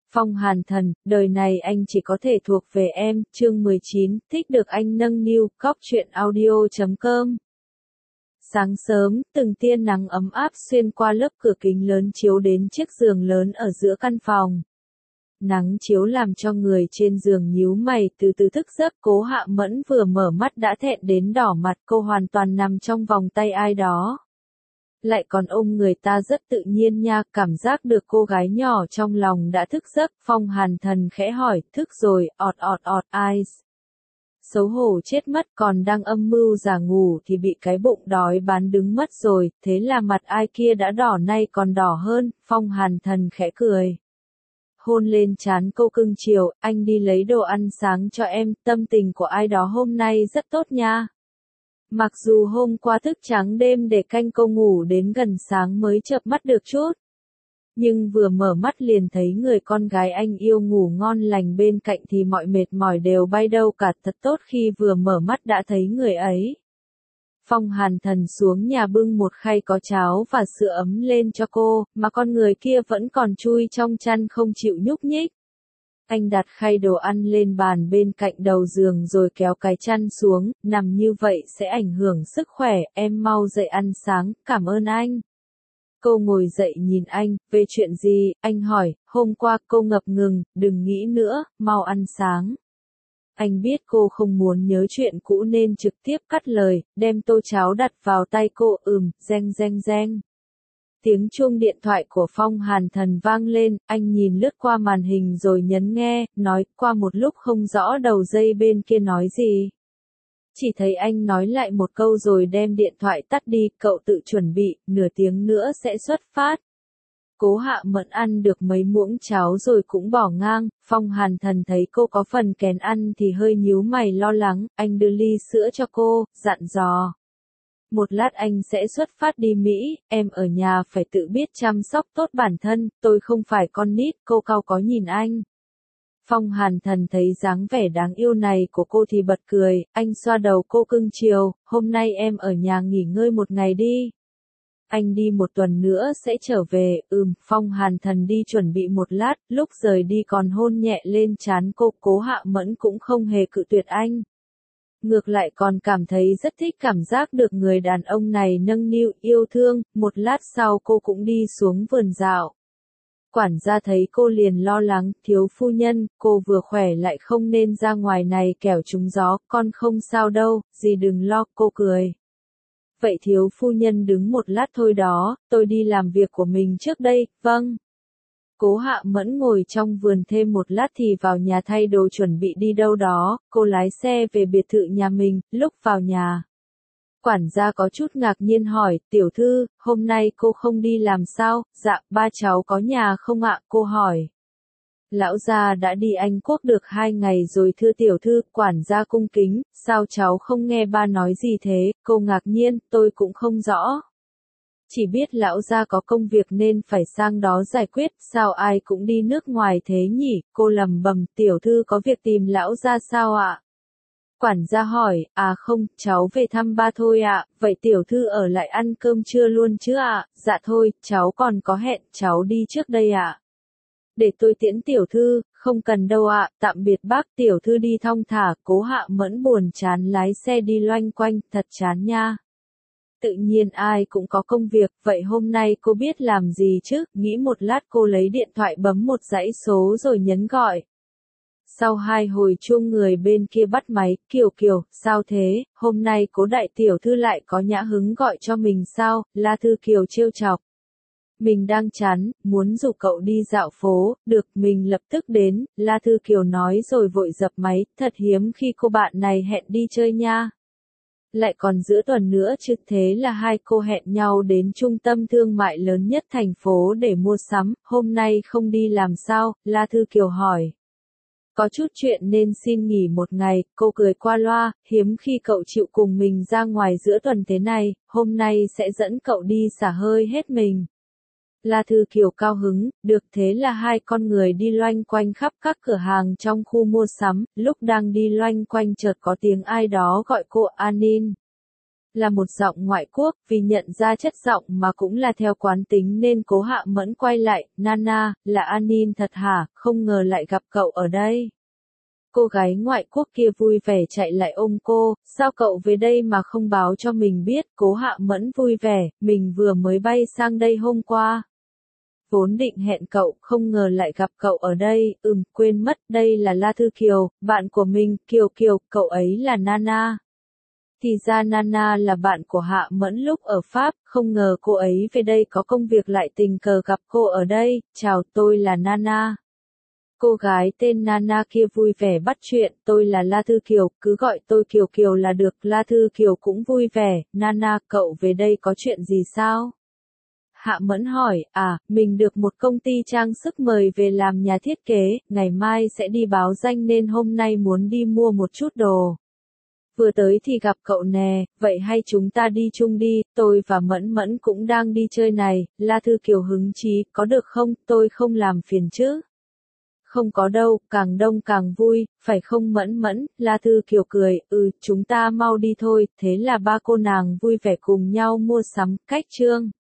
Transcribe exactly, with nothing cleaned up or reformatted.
Phong Hàn Thần, đời này anh chỉ có thể thuộc về em, chương mười chín, thích được anh nâng niu, cóc truyện audio chấm com. Sáng sớm, từng tia nắng ấm áp xuyên qua lớp cửa kính lớn chiếu đến chiếc giường lớn ở giữa căn phòng. Nắng chiếu làm cho người trên giường nhíu mày từ từ thức giấc. Cố Hạ Mẫn vừa mở mắt đã thẹn đến đỏ mặt, cô hoàn toàn nằm trong vòng tay ai đó. Lại còn ôm người ta rất tự nhiên nha, cảm giác được cô gái nhỏ trong lòng đã thức giấc. Phong Hàn Thần khẽ hỏi, thức rồi, ọt ọt ọt, eyes. Xấu hổ chết mất, còn đang âm mưu giả ngủ thì bị cái bụng đói bán đứng mất rồi, thế là mặt ai kia đã đỏ nay còn đỏ hơn. Phong Hàn Thần khẽ cười. Hôn lên trán cô cưng chiều, anh đi lấy đồ ăn sáng cho em, tâm tình của ai đó hôm nay rất tốt nha. Mặc dù hôm qua thức trắng đêm để canh cô ngủ đến gần sáng mới chợp mắt được chút. Nhưng vừa mở mắt liền thấy người con gái anh yêu ngủ ngon lành bên cạnh thì mọi mệt mỏi đều bay đâu cả, thật tốt khi vừa mở mắt đã thấy người ấy. Phong Hàn Thần xuống nhà bưng một khay có cháo và sữa ấm lên cho cô, mà con người kia vẫn còn chui trong chăn không chịu nhúc nhích. Anh đặt khay đồ ăn lên bàn bên cạnh đầu giường rồi kéo cái chăn xuống, nằm như vậy sẽ ảnh hưởng sức khỏe, em mau dậy ăn sáng, cảm ơn anh. Cô ngồi dậy nhìn anh, về chuyện gì, anh hỏi, hôm qua cô ngập ngừng, đừng nghĩ nữa, mau ăn sáng. Anh biết cô không muốn nhớ chuyện cũ nên trực tiếp cắt lời, đem tô cháo đặt vào tay cô, ừm, reng reng reng. Tiếng chuông điện thoại của Phong Hàn Thần vang lên, anh nhìn lướt qua màn hình rồi nhấn nghe, nói, qua một lúc không rõ đầu dây bên kia nói gì. Chỉ thấy anh nói lại một câu rồi đem điện thoại tắt đi, cậu tự chuẩn bị, nửa tiếng nữa sẽ xuất phát. Cố Hạ Mẫn ăn được mấy muỗng cháo rồi cũng bỏ ngang. Phong Hàn Thần thấy cô có phần kén ăn thì hơi nhíu mày lo lắng, anh đưa ly sữa cho cô, dặn dò. Một lát anh sẽ xuất phát đi Mỹ, em ở nhà phải tự biết chăm sóc tốt bản thân, tôi không phải con nít, cô cau có nhìn anh. Phong Hàn Thần thấy dáng vẻ đáng yêu này của cô thì bật cười, anh xoa đầu cô cưng chiều, hôm nay em ở nhà nghỉ ngơi một ngày đi. Anh đi một tuần nữa sẽ trở về, ừm, Phong Hàn Thần đi chuẩn bị một lát, lúc rời đi còn hôn nhẹ lên trán cô. Cố Hạ Mẫn cũng không hề cự tuyệt anh. Ngược lại còn cảm thấy rất thích cảm giác được người đàn ông này nâng niu yêu thương, một lát sau cô cũng đi xuống vườn dạo. Quản gia thấy cô liền lo lắng, thiếu phu nhân, cô vừa khỏe lại không nên ra ngoài này kẻo trúng gió, con không sao đâu, gì đừng lo, cô cười. Vậy thiếu phu nhân đứng một lát thôi đó, tôi đi làm việc của mình trước đây, vâng. Cố Hạ Mẫn ngồi trong vườn thêm một lát thì vào nhà thay đồ chuẩn bị đi đâu đó, cô lái xe về biệt thự nhà mình, lúc vào nhà. Quản gia có chút ngạc nhiên hỏi, tiểu thư, hôm nay cô không đi làm sao, dạ, ba cháu có nhà không ạ, cô hỏi. Lão gia đã đi Anh Quốc được hai ngày rồi thưa tiểu thư, quản gia cung kính, sao cháu không nghe ba nói gì thế, cô ngạc nhiên, tôi cũng không rõ. Chỉ biết lão gia có công việc nên phải sang đó giải quyết, sao ai cũng đi nước ngoài thế nhỉ, cô lầm bầm, tiểu thư có việc tìm lão gia sao ạ? Quản gia hỏi, à không, cháu về thăm ba thôi ạ, vậy tiểu thư ở lại ăn cơm trưa luôn chứ ạ, dạ thôi, cháu còn có hẹn, cháu đi trước đây ạ. Để tôi tiễn tiểu thư, không cần đâu ạ, tạm biệt bác, tiểu thư đi thong thả. Cố Hạ Mẫn buồn chán lái xe đi loanh quanh, thật chán nha. Tự nhiên ai cũng có công việc, vậy hôm nay cô biết làm gì chứ, nghĩ một lát cô lấy điện thoại bấm một dãy số rồi nhấn gọi. Sau hai hồi chuông người bên kia bắt máy, Kiều Kiều, sao thế, hôm nay Cố đại tiểu thư lại có nhã hứng gọi cho mình sao, La Thư Kiều trêu chọc. Mình đang chán, muốn rủ cậu đi dạo phố, được, mình lập tức đến, La Thư Kiều nói rồi vội dập máy, thật hiếm khi cô bạn này hẹn đi chơi nha. Lại còn giữa tuần nữa chứ, thế là hai cô hẹn nhau đến trung tâm thương mại lớn nhất thành phố để mua sắm, hôm nay không đi làm sao, La Thư Kiều hỏi. Có chút chuyện nên xin nghỉ một ngày, cô cười qua loa, hiếm khi cậu chịu cùng mình ra ngoài giữa tuần thế này, hôm nay sẽ dẫn cậu đi xả hơi hết mình. La Thư Kiều cao hứng, được, thế là hai con người đi loanh quanh khắp các cửa hàng trong khu mua sắm, lúc đang đi loanh quanh chợt có tiếng ai đó gọi cô Anin. là một giọng ngoại quốc, vì nhận ra chất giọng mà cũng là theo quán tính nên Cố Hạ Mẫn quay lại, Nana, là Anin thật hả, không ngờ lại gặp cậu ở đây. Cô gái ngoại quốc kia vui vẻ chạy lại ôm cô, sao cậu về đây mà không báo cho mình biết, Cố Hạ Mẫn vui vẻ, mình vừa mới bay sang đây hôm qua. Vốn định hẹn cậu, không ngờ lại gặp cậu ở đây, ừm, quên mất, đây là La Thư Kiều, bạn của mình, Kiều Kiều, cậu ấy là Nana. Thì ra Nana là bạn của Hạ Mẫn lúc ở Pháp, không ngờ cô ấy về đây có công việc lại tình cờ gặp cô ở đây, chào tôi là Nana. Cô gái tên Nana kia vui vẻ bắt chuyện, tôi là La Thư Kiều, cứ gọi tôi Kiều Kiều là được, La Thư Kiều cũng vui vẻ, Nana, cậu về đây có chuyện gì sao? Hạ Mẫn hỏi, à, mình được một công ty trang sức mời về làm nhà thiết kế, ngày mai sẽ đi báo danh nên hôm nay muốn đi mua một chút đồ. Vừa tới thì gặp cậu nè, vậy hay chúng ta đi chung đi, tôi và Mẫn Mẫn cũng đang đi chơi này, La Thư Kiều hứng chí, có được không, tôi không làm phiền chứ. Không có đâu, càng đông càng vui, phải không Mẫn Mẫn, La Thư Kiều cười, ừ, chúng ta mau đi thôi, thế là ba cô nàng vui vẻ cùng nhau mua sắm, cách chương.